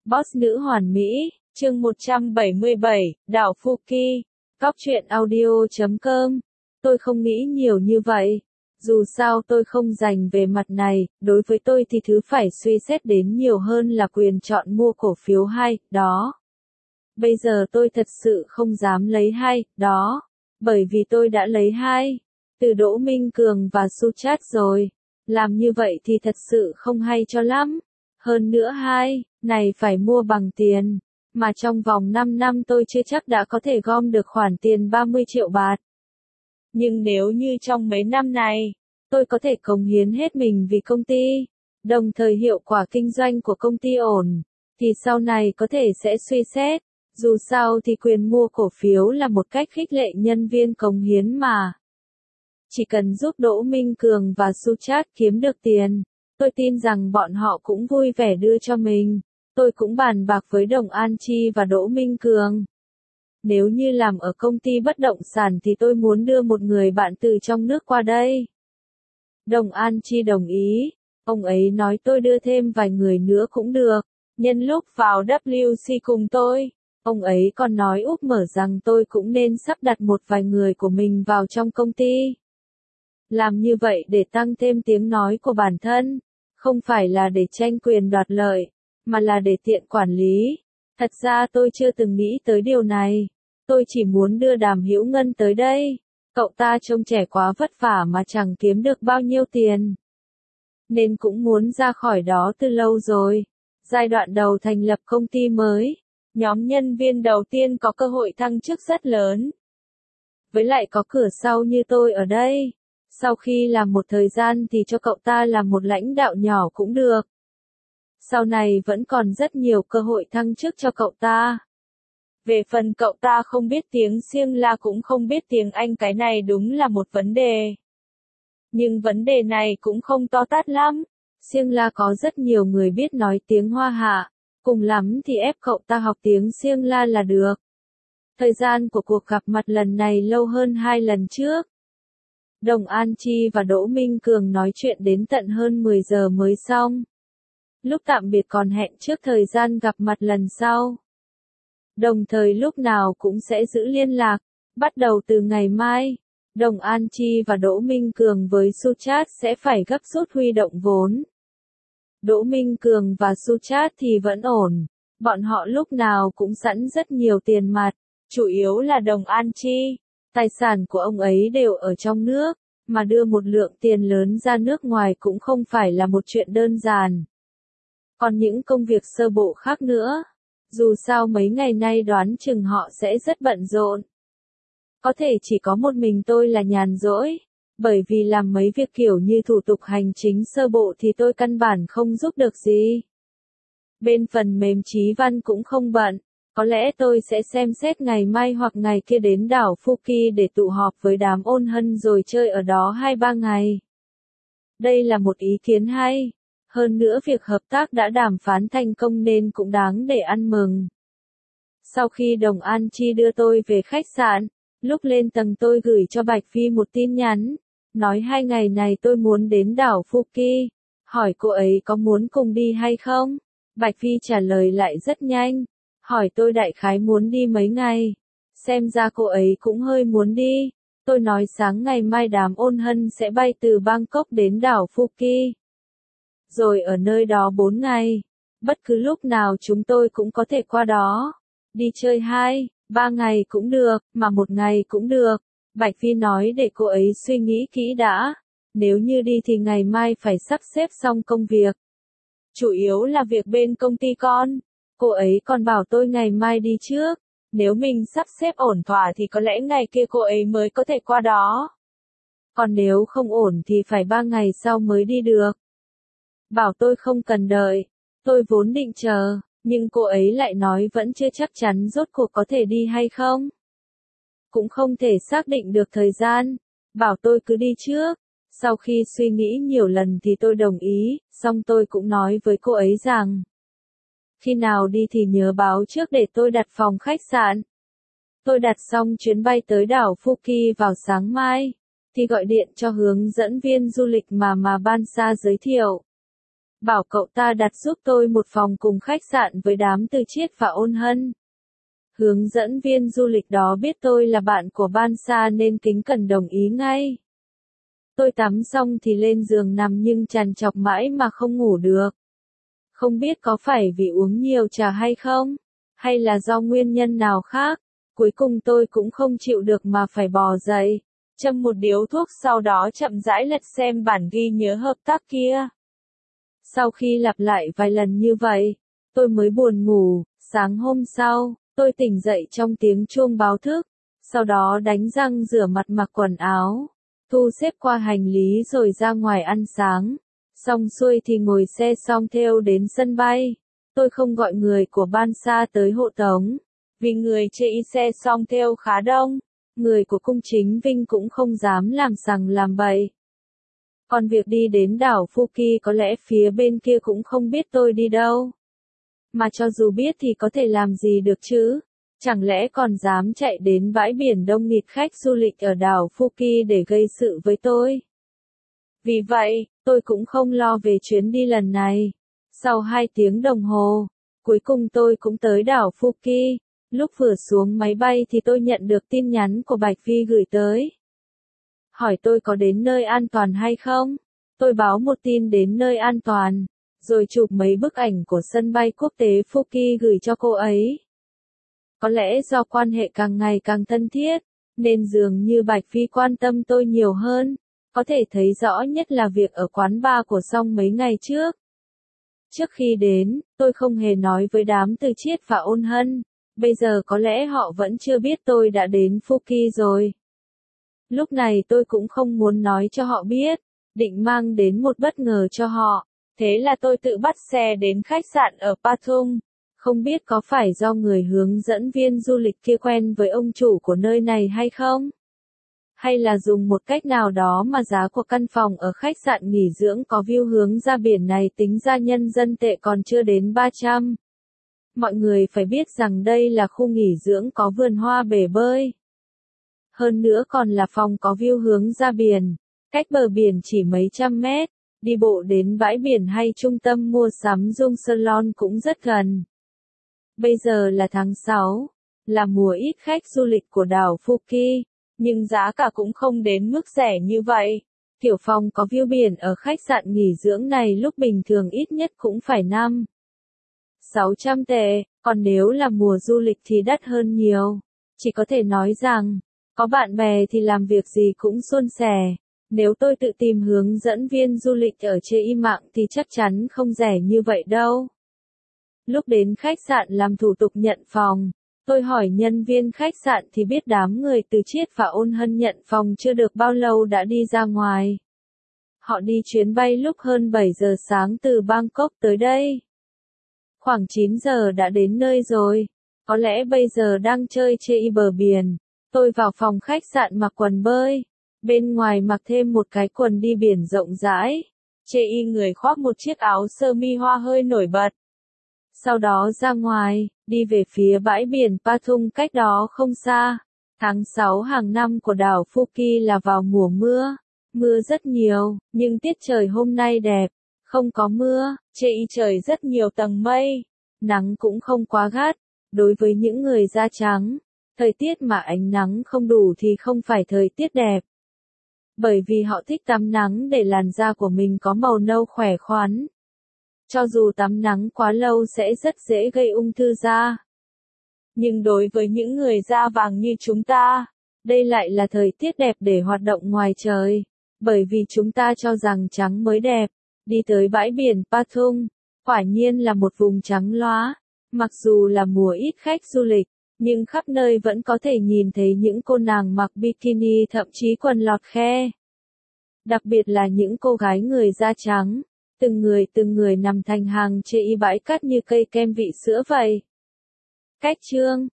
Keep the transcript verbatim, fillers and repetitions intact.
Boss nữ hoàn mỹ, chương một trăm bảy mươi bảy, đảo Phuket. Cóc truyện audio chấm com. Tôi không nghĩ nhiều như vậy. Dù sao tôi không dành về mặt này, đối với tôi thì thứ phải suy xét đến nhiều hơn là quyền chọn mua cổ phiếu hay, đó. Bây giờ tôi thật sự không dám lấy hay, đó. Bởi vì tôi đã lấy hai. Từ Đỗ Minh Cường và Suchat rồi. Làm như vậy thì thật sự không hay cho lắm. Hơn nữa hai, này phải mua bằng tiền. Mà trong vòng năm năm tôi chưa chắc đã có thể gom được khoản tiền ba mươi triệu bạt. Nhưng nếu như trong mấy năm này, tôi có thể cống hiến hết mình vì công ty, đồng thời hiệu quả kinh doanh của công ty ổn, thì sau này có thể sẽ suy xét. Dù sao thì quyền mua cổ phiếu là một cách khích lệ nhân viên cống hiến mà. Chỉ cần giúp Đỗ Minh Cường và Suchat kiếm được tiền, tôi tin rằng bọn họ cũng vui vẻ đưa cho mình. Tôi cũng bàn bạc với Đồng An Chi và Đỗ Minh Cường. Nếu như làm ở công ty bất động sản thì tôi muốn đưa một người bạn từ trong nước qua đây. Đồng An Chi đồng ý. Ông ấy nói tôi đưa thêm vài người nữa cũng được. Nhân lúc vào W C cùng tôi, ông ấy còn nói úp mở rằng tôi cũng nên sắp đặt một vài người của mình vào trong công ty. Làm như vậy để tăng thêm tiếng nói của bản thân, không phải là để tranh quyền đoạt lợi, mà là để tiện quản lý. Thật ra tôi chưa từng nghĩ tới điều này. Tôi chỉ muốn đưa Đàm Hữu Ngân tới đây. Cậu ta trông trẻ quá vất vả mà chẳng kiếm được bao nhiêu tiền. Nên cũng muốn ra khỏi đó từ lâu rồi. Giai đoạn đầu thành lập công ty mới, nhóm nhân viên đầu tiên có cơ hội thăng chức rất lớn. Với lại có cửa sau như tôi ở đây. Sau khi làm một thời gian thì cho cậu ta làm một lãnh đạo nhỏ cũng được. Sau này vẫn còn rất nhiều cơ hội thăng chức cho cậu ta. Về phần cậu ta không biết tiếng Siêng La cũng không biết tiếng Anh, cái này đúng là một vấn đề. Nhưng vấn đề này cũng không to tát lắm. Siêng La có rất nhiều người biết nói tiếng Hoa Hạ. Cùng lắm thì ép cậu ta học tiếng Siêng La là được. Thời gian của cuộc gặp mặt lần này lâu hơn hai lần trước. Đồng An Chi và Đỗ Minh Cường nói chuyện đến tận hơn mười giờ mới xong. Lúc tạm biệt còn hẹn trước thời gian gặp mặt lần sau. Đồng thời lúc nào cũng sẽ giữ liên lạc. Bắt đầu từ ngày mai, Đồng An Chi và Đỗ Minh Cường với Suchat sẽ phải gấp rút huy động vốn. Đỗ Minh Cường và Suchat thì vẫn ổn. Bọn họ lúc nào cũng sẵn rất nhiều tiền mặt. Chủ yếu là Đồng An Chi. Tài sản của ông ấy đều ở trong nước. Mà đưa một lượng tiền lớn ra nước ngoài cũng không phải là một chuyện đơn giản. Còn những công việc sơ bộ khác nữa. Dù sao mấy ngày nay đoán chừng họ sẽ rất bận rộn. Có thể chỉ có một mình tôi là nhàn rỗi. Bởi vì làm mấy việc kiểu như thủ tục hành chính sơ bộ thì tôi căn bản không giúp được gì. Bên phần mềm Chí Văn cũng không bận. Có lẽ tôi sẽ xem xét ngày mai hoặc ngày kia đến đảo Phuket để tụ họp với đám ôn hân rồi chơi ở đó hai ba ngày. Đây là một ý kiến hay. Hơn nữa việc hợp tác đã đàm phán thành công nên cũng đáng để ăn mừng. Sau khi Đồng An Chi đưa tôi về khách sạn, lúc lên tầng tôi gửi cho Bạch Phi một tin nhắn, nói hai ngày này tôi muốn đến đảo Phuket, hỏi cô ấy có muốn cùng đi hay không. Bạch Phi trả lời lại rất nhanh, hỏi tôi đại khái muốn đi mấy ngày. Xem ra cô ấy cũng hơi muốn đi. Tôi nói sáng ngày mai đám ôn hân sẽ bay từ Bangkok đến đảo Phuket. Rồi ở nơi đó bốn ngày. Bất cứ lúc nào chúng tôi cũng có thể qua đó. Đi chơi hai, ba ngày cũng được, mà một ngày cũng được. Bạch Phi nói để cô ấy suy nghĩ kỹ đã. Nếu như đi thì ngày mai phải sắp xếp xong công việc. Chủ yếu là việc bên công ty con. Cô ấy còn bảo tôi ngày mai đi trước. Nếu mình sắp xếp ổn thỏa thì có lẽ ngày kia cô ấy mới có thể qua đó. Còn nếu không ổn thì phải ba ngày sau mới đi được. Bảo tôi không cần đợi. Tôi vốn định chờ, nhưng cô ấy lại nói vẫn chưa chắc chắn rốt cuộc có thể đi hay không. Cũng không thể xác định được thời gian. Bảo tôi cứ đi trước. Sau khi suy nghĩ nhiều lần thì tôi đồng ý, xong tôi cũng nói với cô ấy rằng khi nào đi thì nhớ báo trước để tôi đặt phòng khách sạn. Tôi đặt xong chuyến bay tới đảo Phuket vào sáng mai, thì gọi điện cho hướng dẫn viên du lịch mà mà Ban Sa giới thiệu. bảo cậu ta đặt giúp tôi một phòng cùng khách sạn với đám Từ Chiết và Ôn Hân. Hướng dẫn viên du lịch đó biết tôi là bạn của Ban Sa nên kính cẩn đồng ý ngay. Tôi tắm xong thì lên giường nằm nhưng trằn trọc mãi mà không ngủ được. Không biết có phải vì uống nhiều trà hay không, hay là do nguyên nhân nào khác, cuối cùng tôi cũng không chịu được mà phải bò dậy, châm một điếu thuốc sau đó chậm rãi lật xem bản ghi nhớ hợp tác kia. Sau khi lặp lại vài lần như vậy, tôi mới buồn ngủ. Sáng hôm sau, tôi tỉnh dậy trong tiếng chuông báo thức, sau đó đánh răng rửa mặt mặc quần áo, thu xếp qua hành lý rồi ra ngoài ăn sáng. Xong xuôi thì ngồi xe song theo đến sân bay. Tôi không gọi người của Ban Sa tới hộ tống, vì người chê xe song theo khá đông, người của cung chính Vinh cũng không dám làm sằng làm bậy. Còn việc đi đến đảo Phuket có lẽ phía bên kia cũng không biết tôi đi đâu. Mà cho dù biết thì có thể làm gì được chứ? Chẳng lẽ còn dám chạy đến bãi biển đông nghịt khách du lịch ở đảo Phuket để gây sự với tôi? Vì vậy, tôi cũng không lo về chuyến đi lần này. Sau hai tiếng đồng hồ, cuối cùng tôi cũng tới đảo Phuket. Lúc vừa xuống máy bay thì tôi nhận được tin nhắn của Bạch Vi gửi tới. Hỏi tôi có đến nơi an toàn hay không? Tôi báo một tin đến nơi an toàn, rồi chụp mấy bức ảnh của sân bay quốc tế Phuket gửi cho cô ấy. Có lẽ do quan hệ càng ngày càng thân thiết, nên dường như Bạch Vi quan tâm tôi nhiều hơn. Có thể thấy rõ nhất là việc ở quán bar của Song mấy ngày trước. Trước khi đến, tôi không hề nói với đám Từ Chiết và Ôn Hân. Bây giờ có lẽ họ vẫn chưa biết tôi đã đến Phuket rồi. Lúc này tôi cũng không muốn nói cho họ biết, định mang đến một bất ngờ cho họ. Thế là tôi tự bắt xe đến khách sạn ở Pathum. Không biết có phải do người hướng dẫn viên du lịch kia quen với ông chủ của nơi này hay không? Hay là dùng một cách nào đó mà giá của căn phòng ở khách sạn nghỉ dưỡng có view hướng ra biển này tính ra nhân dân tệ còn chưa đến ba trăm. Mọi người phải biết rằng đây là khu nghỉ dưỡng có vườn hoa bể bơi. Hơn nữa còn là phòng có view hướng ra biển, cách bờ biển chỉ mấy trăm mét, đi bộ đến bãi biển hay trung tâm mua sắm Dung Salon cũng rất gần. Bây giờ là tháng sáu, là mùa ít khách du lịch của đảo Phuket, nhưng giá cả cũng không đến mức rẻ như vậy. Kiểu phòng có view biển ở khách sạn nghỉ dưỡng này lúc bình thường ít nhất cũng phải năm sáu trăm tệ, còn nếu là mùa du lịch thì đắt hơn nhiều. Chỉ có thể nói rằng, có bạn bè thì làm việc gì cũng suôn sẻ. Nếu tôi tự tìm hướng dẫn viên du lịch ở trên mạng thì chắc chắn không rẻ như vậy đâu. Lúc đến khách sạn làm thủ tục nhận phòng, tôi hỏi nhân viên khách sạn thì biết đám người Từ Chiết và Ôn Hân nhận phòng chưa được bao lâu đã đi ra ngoài. Họ đi chuyến bay lúc hơn bảy giờ sáng từ Bangkok tới đây. Khoảng chín giờ đã đến nơi rồi, có lẽ bây giờ đang chơi trên bờ biển. Tôi vào phòng khách sạn mặc quần bơi, bên ngoài mặc thêm một cái quần đi biển rộng rãi. Chê người khoác một chiếc áo sơ mi hoa hơi nổi bật. Sau đó ra ngoài, đi về phía bãi biển Pathum cách đó không xa. Tháng sáu hàng năm của đảo Phuket là vào mùa mưa. Mưa rất nhiều, nhưng tiết trời hôm nay đẹp. Không có mưa, chê trời rất nhiều tầng mây. Nắng cũng không quá gắt. Đối với những người da trắng, thời tiết mà ánh nắng không đủ thì không phải thời tiết đẹp. Bởi vì họ thích tắm nắng để làn da của mình có màu nâu khỏe khoắn. Cho dù tắm nắng quá lâu sẽ rất dễ gây ung thư da. Nhưng đối với những người da vàng như chúng ta, đây lại là thời tiết đẹp để hoạt động ngoài trời. Bởi vì chúng ta cho rằng trắng mới đẹp. Đi tới bãi biển Pathum, quả nhiên là một vùng trắng loá. Mặc dù là mùa ít khách du lịch, nhưng khắp nơi vẫn có thể nhìn thấy những cô nàng mặc bikini thậm chí quần lọt khe. Đặc biệt là những cô gái người da trắng, từng người từng người nằm thành hàng trên bãi cát như cây kem vị sữa vậy. Cách chương